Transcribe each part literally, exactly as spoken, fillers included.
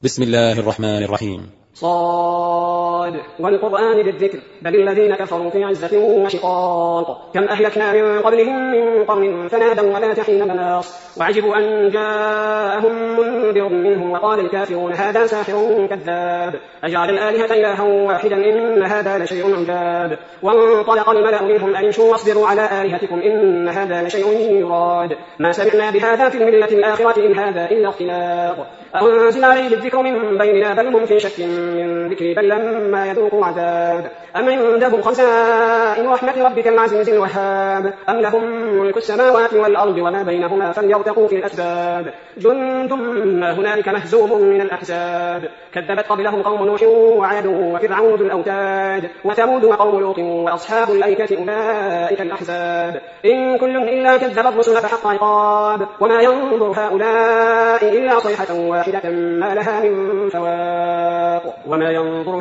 بسم الله الرحمن الرحيم. صاد والقرآن بالذكر بل الذين كفروا في عزة وشقاق كم أهلكنا من قبلهم من قرن فنادوا ولا تحين مناص وعجبوا أن جاءهم منذر منهم وقال الكافرون هذا ساحر كذاب أجعل الآلهة إلها واحدا إن هذا لشيء عجاب وانطلق الملأ منهم أن امشوا واصبروا على آلهتكم إن هذا لشيء يراد ما سمعنا بهذا في الملة الآخرة إن هذا إلا اختلاق أنزل عليه الذكر من بيننا بل هم في شك من ذكري بل لما يذوقوا عذاب أم عندهم خزائن رحمة ربك العزيز الوهاب أم لهم ملك السماوات والأرض وما بينهما فليرتقوا في الأسباب جند ما هنالك مهزوم من الأحزاب كذبت قبلهم قوم نوح وعاد وفرعون ذو الأوتاد وثمود وقوم لوط وأصحاب الأيكة أولئك الأحزاب إن كل إلا كذب الرسل فحق عقاب وما ينظر هؤلاء إلا صيحة واحدة ما لها من فواق وما ينظر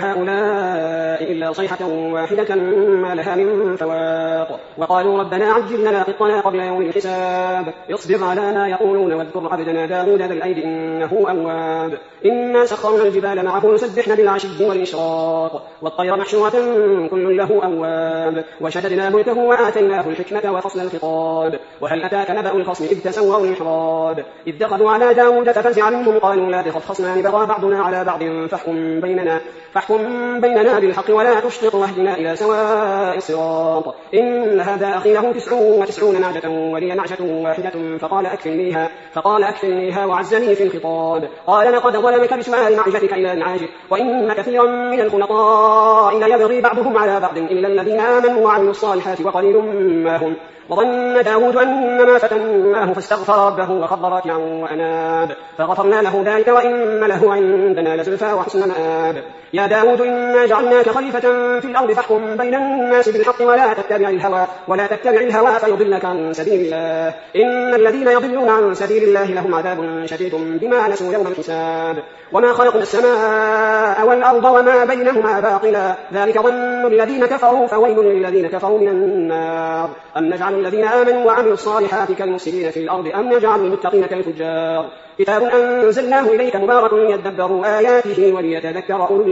هؤلاء إلا صيحة واحدة ما لها من فواق وقالوا ربنا عجل لنا قطنا قبل يوم الحساب اصبر على ما يقولون واذكر عبدنا داود ذا الأيد إنه أواب إنا سخرنا الجبال معه يسبحن بالعشي والإشراق والطير محشورة كل له أواب وشددنا ملكه وآتيناه الحكمة وفصل الخطاب وهل أتاك نبأ الخصم إذ تسوروا المحراب إذ دخلوا على داود ففزع منهم قالوا لا تخف خصمان بغى بعضنا على بعض فاحكم بيننا فاحكم بيننا بالحق ولا تشطط واهدنا إلى سواء الصراط إن هذا أخي له تسع وتسعون نعجة ولي نعجة واحدة فقال أكفلنيها فقال أكفلنيها وعزني في الخطاب قال لقد ظلمك بسؤال نعجتك إلى نعاجه وإن كثيرا من الخلطاء ليبغي بعضهم على بعض إلا الذين آمنوا وعملوا الصالحات وقليل ما هم وظن داود أنما فتناه فاستغفر ربه وخر راكعا وأناب فغفرنا له ذلك وإن له عندنا لزلفى وحسن مآب يا داود إنا جعلناك خليفة في الأرض فاحكم بين الناس بالحق ولا تتبع الهوى ولا تتبع الهوى فيضلك عن سبيل الله إن الذين يضلون عن سبيل الله لهم عذاب شديد بما نسوا يوم الحساب وما خلقنا السماء والأرض وما بينهما باطلا ذلك ظن الذين كفروا فويل للذين كفروا من النار أم نجعل الذين آمنوا وعملوا الصالحات كالمفسدين في الأرض أم نجعل المتقين كالفجار كتاب أنزلناه إليك مبارك ليدبروا آياته وليتذكر أولو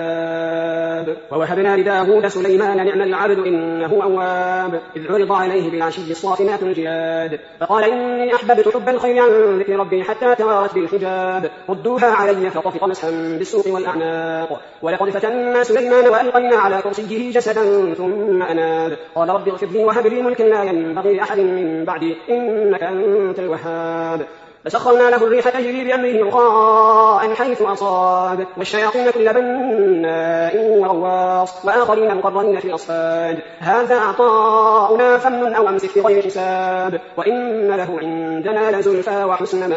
الألباب ووهبنا لداود سليمان نعم العبد إنه أواب إذ عرض عليه بالعشي الصافنات الجياد فقال إني أحببت حب الخير عن ذكر ربي حتى توارت بالحجاب ردوها علي فطفق مسحا بالسوق والأعناق ولقد فتنا سليمان وألقينا على كرسيه جسدا ثم أناب قال رب اغفر لي وهب لي ملكا لا ينبغي لأحد من بعدي إنك أنت الوهاب فسخرنا له الريح تجري بأمره رخاء حيث أصاب والشياطين كل بناء وغواص وآخرين مقرنين في الأصفاد هذا عطاؤنا فمن أو أمسك في غير حساب وإن له عندنا لزلفى وحسن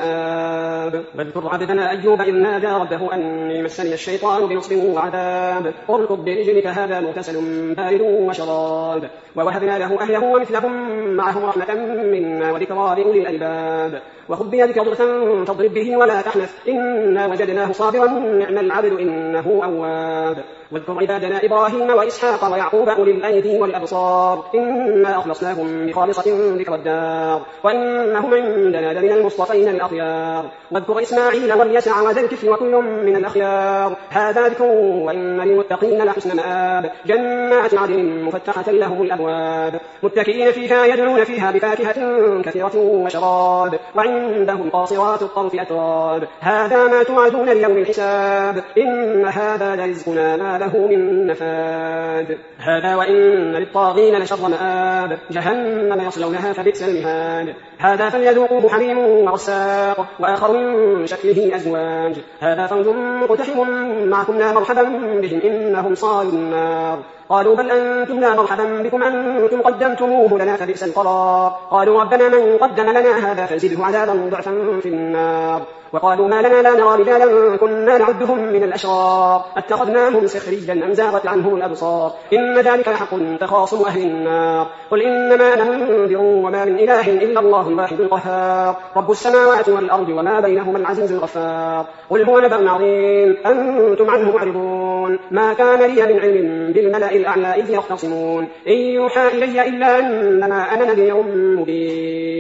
مآب واذكر عبدنا أيوب إذ نادى ربه أني مسني الشيطان بنصب وعذاب اركض برجلك هذا مغتسل بارد وشراب ووهبنا له أهله ومثلهم معهم رحمة منا وذكرى لأولي الألباب وخذ بيدك ضغثا فاضرب به ولا تحنث إنا وجدناه صابرا نعم العبد إنه أواب واذكر عبادنا إبراهيم وإسحاق ويعقوب أولي الأيدي والأبصار إنا أخلصناهم بخالصة ذكر الدار وإنهم عندنا لمن المصطفين الأخيار واذكر إسماعيل واليسع وذا الكفل وكل من الأخيار هذا ذكر وإن للمتقين لحسن مآب جنات عدن مفتحة لهم الأبواب متكئين فيها يدعون فيها بفاكهة كثيرة وشراب وعندهم قاصرات الطرف أتراب هذا ما توعدون ليوم الحساب إن هذا لرزقنا ما له من نفاد هذا وإن للطاغين لشر مآب جهنم يصلونها فبئس المهاد هذا فليذوقوه حميم وغساق وآخر من شكله أزواج هذا فوز مقتحم معكم لا مرحبا بهم إنهم صالوا النار قالوا بل أنتم لا مرحبا بكم أنتم قدمتموه لنا فبئس القرار قالوا ربنا من قدم لنا هذا فزده عذابا ضعفا في النار وقالوا ما لنا لا نرى رجالا كنا نعدهم من الأشرار اتخذناهم سخريا أم زاغت عنهم الأبصار إن ذلك لحق تخاصم أهل النار قل إنما أنا منذر وما من إله إلا الله الواحد القهار رب السماوات والأرض وما بينهما العزيز الغفار قل هو نبأ عظيم أنتم عنه معرضون ما كان لي من علم بالملأ الأعلى إذ يختصمون إن يوحى إلي إلا أنما أنا نذير مبين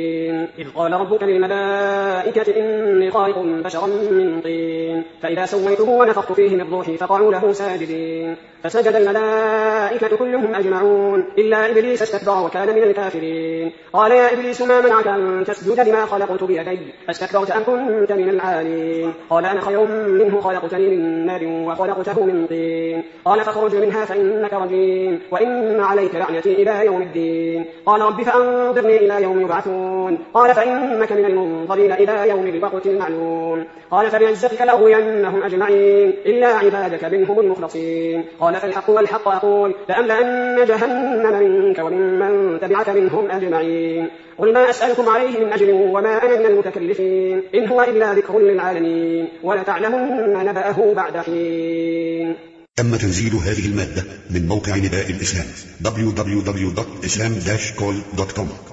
الدين إذ قال ربك للملائكة إني خالق بشرا من طين فإذا سويته ونفخت فيه من روحي فقعوا له ساجدين فسجد الملائكة كلهم أجمعون إلا إبليس استكبر وكان من الكافرين قال يا إبليس ما منعك أن تسجد لما خلقت بيدي أستكبرت أم كنت من العالين قال أنا خير منه خلقتني من نار وخلقته من طين قال فاخرج منها فإنك رجيم وإن عليك لعنتي إلى يوم الدين قال رب فأنظرني إلى يوم يبعثون قال فإنك من المنظرين إلى يوم الوقت المعلوم قال فبعزتك لأغوينهم أجمعين إلا عبادك منهم المخلصين قال فالحق والحق أقول لأملأن جهنم منك وممن تبعك منهم أجمعين قل ما أسألكم عليه من أجر وما أنا من المتكلفين إن هو إلا ذكر للعالمين ولتعلمن نبأه بعد حين. تم تنزيل هذه المادة من موقع نداء الإسلام دبليو دبليو دبليو دوت إسلام داش كول دوت كوم.